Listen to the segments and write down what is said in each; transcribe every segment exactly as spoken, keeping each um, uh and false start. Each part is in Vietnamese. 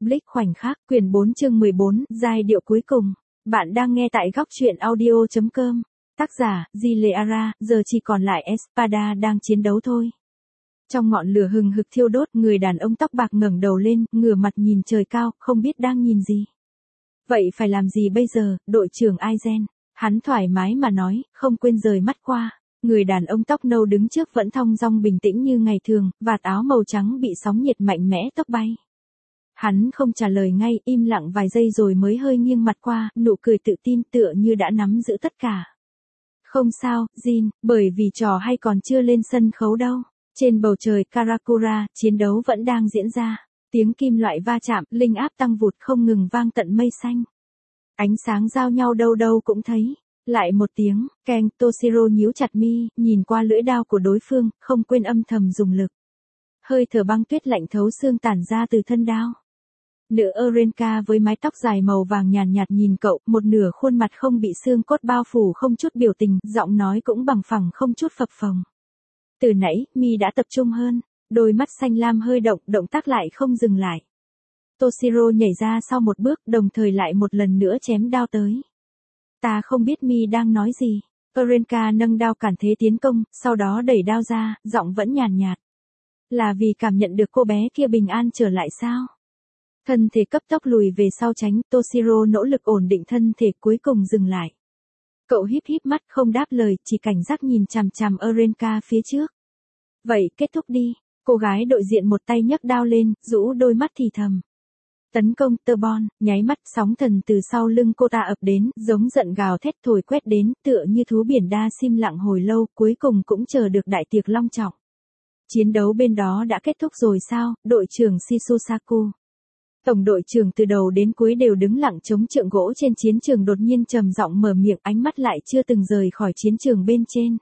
Blitz khoảnh khắc, quyển bốn chương mười bốn, giai điệu cuối cùng. Bạn đang nghe tại góc truyện audio chấm com. Tác giả, Gileara, giờ chỉ còn lại Espada đang chiến đấu thôi. Trong ngọn lửa hừng hực thiêu đốt, người đàn ông tóc bạc ngẩng đầu lên, ngửa mặt nhìn trời cao, không biết đang nhìn gì. Vậy phải làm gì bây giờ, đội trưởng Aizen? Hắn thoải mái mà nói, không quên rời mắt qua. Người đàn ông tóc nâu đứng trước vẫn thong dong bình tĩnh như ngày thường, vạt áo màu trắng bị sóng nhiệt mạnh mẽ tốc bay. Hắn không trả lời ngay, im lặng vài giây rồi mới hơi nghiêng mặt qua, nụ cười tự tin tựa như đã nắm giữ tất cả. Không sao, Jin, bởi vì trò hay còn chưa lên sân khấu đâu. Trên bầu trời Karakura, chiến đấu vẫn đang diễn ra. Tiếng kim loại va chạm, linh áp tăng vụt không ngừng vang tận mây xanh. Ánh sáng giao nhau đâu đâu cũng thấy. Lại một tiếng, Ken Toshiro nhíu chặt mi, nhìn qua lưỡi đao của đối phương, không quên âm thầm dùng lực. Hơi thở băng tuyết lạnh thấu xương tản ra từ thân đao. Nữ Orenka với mái tóc dài màu vàng nhàn nhạt, nhạt nhìn cậu, một nửa khuôn mặt không bị xương cốt bao phủ không chút biểu tình, giọng nói cũng bằng phẳng không chút phập phồng. Từ nãy, mi đã tập trung hơn, đôi mắt xanh lam hơi động, động tác lại không dừng lại. Toshiro nhảy ra sau một bước, đồng thời lại một lần nữa chém đao tới. Ta không biết mi đang nói gì. Orenka nâng đao cản thế tiến công, sau đó đẩy đao ra, giọng vẫn nhàn nhạt. Là vì cảm nhận được cô bé kia bình an trở lại sao? Thân thể cấp tốc lùi về sau tránh, Toshiro nỗ lực ổn định thân thể cuối cùng dừng lại. Cậu híp híp mắt không đáp lời, chỉ cảnh giác nhìn chằm chằm Orenka phía trước. Vậy kết thúc đi, cô gái đội diện một tay nhấc đao lên, rũ đôi mắt thì thầm. Tấn công, tơ bon, nháy mắt, sóng thần từ sau lưng cô ta ập đến, giống giận gào thét thổi quét đến, tựa như thú biển đa sim lặng hồi lâu, cuối cùng cũng chờ được đại tiệc long trọng. Chiến đấu bên đó đã kết thúc rồi sao, đội trưởng Shisosaku. Tổng đội trưởng từ đầu đến cuối đều đứng lặng chống trượng gỗ trên chiến trường đột nhiên trầm giọng mở miệng, ánh mắt lại chưa từng rời khỏi chiến trường bên trên.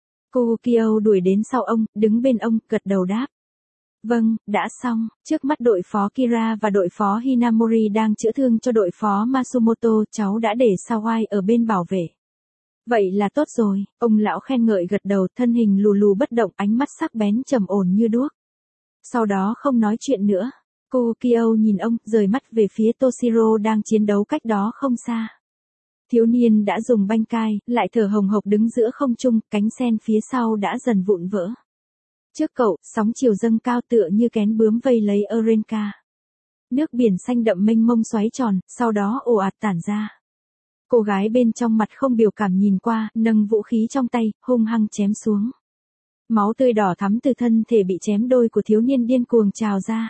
Kukio đuổi đến sau ông, đứng bên ông, gật đầu đáp. Vâng, đã xong, trước mắt đội phó Kira và đội phó Hinamori đang chữa thương cho đội phó Matsumoto, cháu đã để Sawai ở bên bảo vệ. Vậy là tốt rồi, ông lão khen ngợi gật đầu, thân hình lù lù bất động, ánh mắt sắc bén trầm ổn như đuốc. Sau đó không nói chuyện nữa. Kukio nhìn ông, rời mắt về phía Toshiro đang chiến đấu cách đó không xa. Thiếu niên đã dùng banh cai, lại thở hồng hộc đứng giữa không trung, cánh sen phía sau đã dần vụn vỡ. Trước cậu, sóng chiều dâng cao tựa như kén bướm vây lấy Orenka. Nước biển xanh đậm mênh mông xoáy tròn, sau đó ồ ạt tản ra. Cô gái bên trong mặt không biểu cảm nhìn qua, nâng vũ khí trong tay, hung hăng chém xuống. Máu tươi đỏ thắm từ thân thể bị chém đôi của thiếu niên điên cuồng trào ra.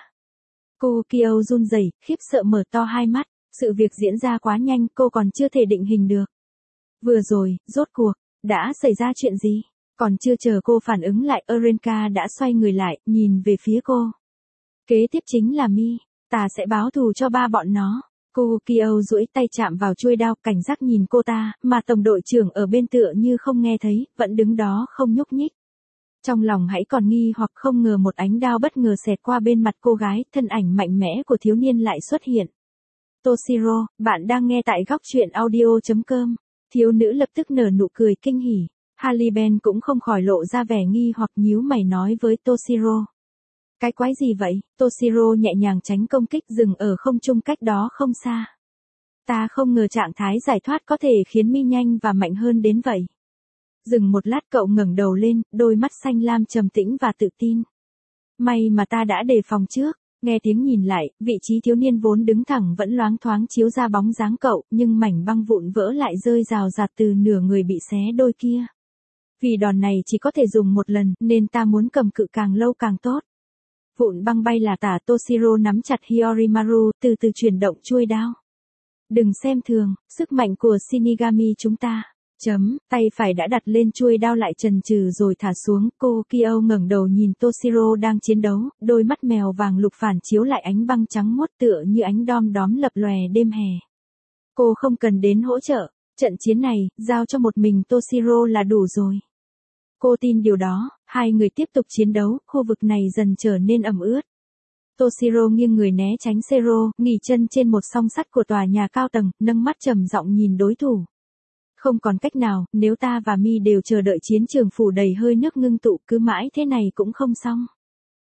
Kukio run rẩy, khiếp sợ mở to hai mắt, sự việc diễn ra quá nhanh, cô còn chưa thể định hình được. Vừa rồi, rốt cuộc, đã xảy ra chuyện gì? Còn chưa chờ cô phản ứng lại, Orenka đã xoay người lại, nhìn về phía cô. Kế tiếp chính là mi, ta sẽ báo thù cho ba bọn nó. Kukio duỗi tay chạm vào chuôi đao, cảnh giác nhìn cô ta, mà tổng đội trưởng ở bên tựa như không nghe thấy, vẫn đứng đó không nhúc nhích. Trong lòng hãy còn nghi hoặc không ngờ một ánh đao bất ngờ xẹt qua bên mặt cô gái, thân ảnh mạnh mẽ của thiếu niên lại xuất hiện. Toshiro, bạn đang nghe tại góc truyện audio chấm com. Thiếu nữ lập tức nở nụ cười kinh hỉ. Haliben cũng không khỏi lộ ra vẻ nghi hoặc nhíu mày nói với Toshiro. Cái quái gì vậy? Toshiro nhẹ nhàng tránh công kích dừng ở không trung cách đó không xa. Ta không ngờ trạng thái giải thoát có thể khiến mi nhanh và mạnh hơn đến vậy. Dừng một lát cậu ngẩng đầu lên, đôi mắt xanh lam trầm tĩnh và tự tin. May mà ta đã đề phòng trước. Nghe tiếng nhìn lại, vị trí thiếu niên vốn đứng thẳng vẫn loáng thoáng chiếu ra bóng dáng cậu, nhưng mảnh băng vụn vỡ lại rơi rào rạt từ nửa người bị xé đôi kia. Vì đòn này chỉ có thể dùng một lần, nên ta muốn cầm cự càng lâu càng tốt. Vụn băng bay là tả, Toshiro nắm chặt Hiyorimaru, từ từ chuyển động chuôi đao. Đừng xem thường, sức mạnh của Shinigami chúng ta. Chấm, tay phải đã đặt lên chuôi đao lại chần chừ rồi thả xuống, Kukio ngẩng đầu nhìn Toshiro đang chiến đấu, đôi mắt mèo vàng lục phản chiếu lại ánh băng trắng muốt tựa như ánh đom đóm lập lòe đêm hè. Cô không cần đến hỗ trợ, trận chiến này, giao cho một mình Toshiro là đủ rồi. Cô tin điều đó, hai người tiếp tục chiến đấu, khu vực này dần trở nên ẩm ướt. Toshiro nghiêng người né tránh Zero, nghỉ chân trên một song sắt của tòa nhà cao tầng, nâng mắt trầm giọng nhìn đối thủ. Không còn cách nào, nếu ta và mi đều chờ đợi chiến trường phủ đầy hơi nước ngưng tụ, cứ mãi thế này cũng không xong.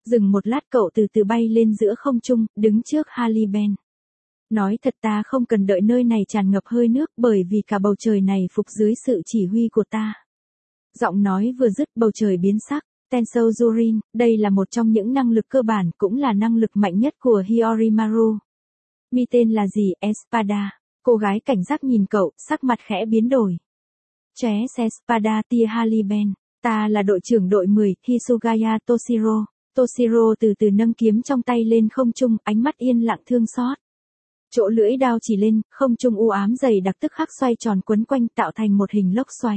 Dừng một lát cậu từ từ bay lên giữa không trung, đứng trước Hailey Ben. Nói thật ta không cần đợi nơi này tràn ngập hơi nước bởi vì cả bầu trời này phục dưới sự chỉ huy của ta. Giọng nói vừa dứt bầu trời biến sắc. Tensou Jurin, đây là một trong những năng lực cơ bản cũng là năng lực mạnh nhất của Hyorimaru. Mi tên là gì? Espada. Cô gái cảnh giác nhìn cậu, sắc mặt khẽ biến đổi. Ché Espada tia Hailey Ben. Ta là đội trưởng đội mười, Hisugaya Toshiro. Toshiro từ từ nâng kiếm trong tay lên không trung, ánh mắt yên lặng thương xót. Chỗ lưỡi đao chỉ lên, không trung u ám dày đặc tức khắc xoay tròn quấn quanh tạo thành một hình lốc xoáy.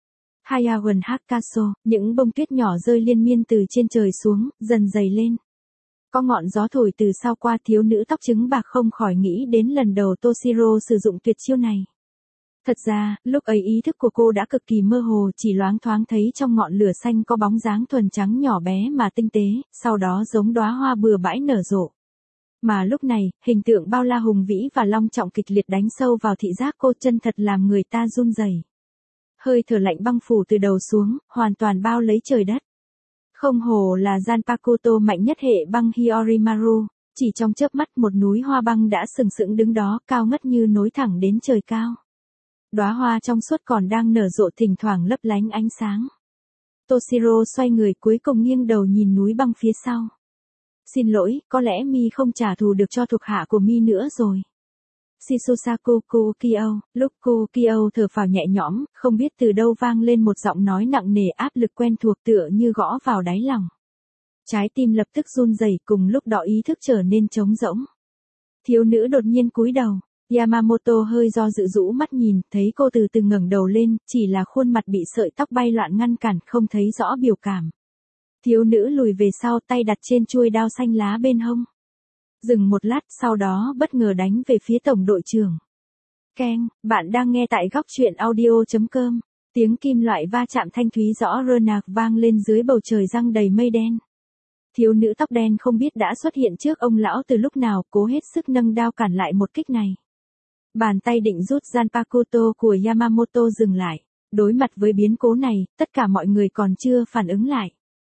Hayawan Hakaso, những bông tuyết nhỏ rơi liên miên từ trên trời xuống, dần dày lên. Có ngọn gió thổi từ sau qua, thiếu nữ tóc trứng bạc không khỏi nghĩ đến lần đầu Toshiro sử dụng tuyệt chiêu này. Thật ra, lúc ấy ý thức của cô đã cực kỳ mơ hồ, chỉ loáng thoáng thấy trong ngọn lửa xanh có bóng dáng thuần trắng nhỏ bé mà tinh tế, sau đó giống đóa hoa bừa bãi nở rộ. Mà lúc này, hình tượng bao la hùng vĩ và long trọng kịch liệt đánh sâu vào thị giác cô, chân thật làm người ta run rẩy. Hơi thở lạnh băng phủ từ đầu xuống, hoàn toàn bao lấy trời đất. Không hồ là Zanpakuto mạnh nhất hệ băng Hyorimaru, chỉ trong chớp mắt một núi hoa băng đã sừng sững đứng đó, cao ngất như nối thẳng đến trời cao. Đóa hoa trong suốt còn đang nở rộ, thỉnh thoảng lấp lánh ánh sáng. Toshiro xoay người cuối cùng nghiêng đầu nhìn núi băng phía sau. Xin lỗi, có lẽ mi không trả thù được cho thuộc hạ của mi nữa rồi. Shizusaku Kukio, lúc Kukio thở phào nhẹ nhõm, không biết từ đâu vang lên một giọng nói nặng nề áp lực quen thuộc tựa như gõ vào đáy lòng. Trái tim lập tức run rẩy, cùng lúc đó ý thức trở nên trống rỗng. Thiếu nữ đột nhiên cúi đầu, Yamamoto hơi do dự rũ mắt nhìn, thấy cô từ từ ngẩng đầu lên, chỉ là khuôn mặt bị sợi tóc bay loạn ngăn cản, không thấy rõ biểu cảm. Thiếu nữ lùi về sau, tay đặt trên chuôi đao xanh lá bên hông. Dừng một lát, sau đó bất ngờ đánh về phía tổng đội trưởng. Keng, bạn đang nghe tại góc truyện audio chấm com. Tiếng kim loại va chạm thanh thúy rõ rơ nạc vang lên dưới bầu trời giăng đầy mây đen. Thiếu nữ tóc đen không biết đã xuất hiện trước ông lão từ lúc nào, cố hết sức nâng đao cản lại một kích này. Bàn tay định rút Zanpakuto của Yamamoto dừng lại. Đối mặt với biến cố này, tất cả mọi người còn chưa phản ứng lại.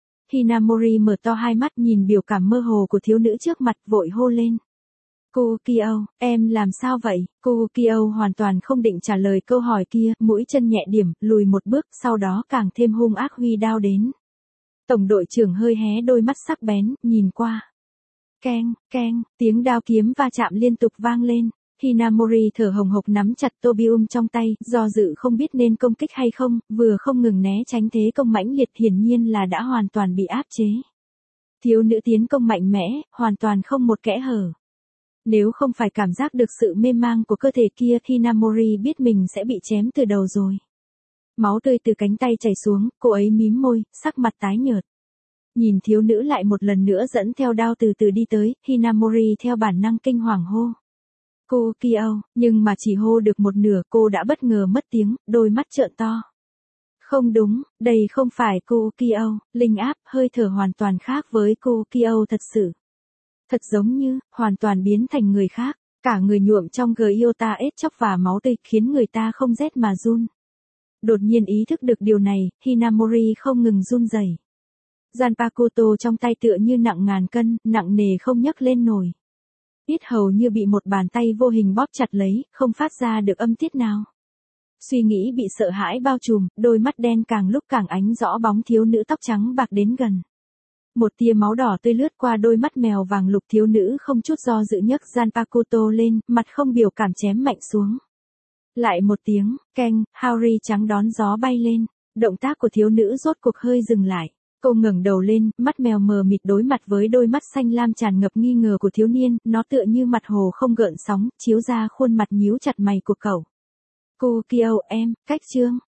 Hinamori mở to hai mắt nhìn biểu cảm mơ hồ của thiếu nữ trước mặt, vội hô lên. Kukio, em làm sao vậy? Kukio hoàn toàn không định trả lời câu hỏi kia, mũi chân nhẹ điểm, lùi một bước, sau đó càng thêm hung ác huy đao đến. Tổng đội trưởng hơi hé đôi mắt sắc bén, nhìn qua. Keng, keng, tiếng đao kiếm va chạm liên tục vang lên. Hinamori thở hồng hộc nắm chặt Tobium trong tay, do dự không biết nên công kích hay không, vừa không ngừng né tránh thế công mãnh liệt, hiển nhiên là đã hoàn toàn bị áp chế. Thiếu nữ tiến công mạnh mẽ, hoàn toàn không một kẽ hở. Nếu không phải cảm giác được sự mê mang của cơ thể kia, Hinamori biết mình sẽ bị chém từ đầu rồi. Máu tươi từ cánh tay chảy xuống, cô ấy mím môi, sắc mặt tái nhợt. Nhìn thiếu nữ lại một lần nữa dẫn theo đao từ từ đi tới, Hinamori theo bản năng kinh hoàng hô. Kukio, nhưng mà chỉ hô được một nửa, cô đã bất ngờ mất tiếng, đôi mắt trợn to. Không đúng, đây không phải Kukio, linh áp, hơi thở hoàn toàn khác với Kukio thật sự. Thật giống như, hoàn toàn biến thành người khác, cả người nhuộm trong Gyota ết chóc và máu tươi, khiến người ta không rét mà run. Đột nhiên ý thức được điều này, Hinamori không ngừng run rẩy. Zanpakuto trong tay tựa như nặng ngàn cân, nặng nề không nhấc lên nổi. Ít hầu như bị một bàn tay vô hình bóp chặt lấy, không phát ra được âm tiết nào. Suy nghĩ bị sợ hãi bao trùm, đôi mắt đen càng lúc càng ánh rõ bóng thiếu nữ tóc trắng bạc đến gần. Một tia máu đỏ tươi lướt qua đôi mắt mèo vàng lục, thiếu nữ không chút do dự nhấc Zanpakuto lên, mặt không biểu cảm chém mạnh xuống. Lại một tiếng, keng, Haori trắng đón gió bay lên, động tác của thiếu nữ rốt cuộc hơi dừng lại. Cô ngẩng đầu lên, mắt mèo mờ mịt đối mặt với đôi mắt xanh lam tràn ngập nghi ngờ của thiếu niên, nó tựa như mặt hồ không gợn sóng, chiếu ra khuôn mặt nhíu chặt mày của cậu. Kukio em, cách chương.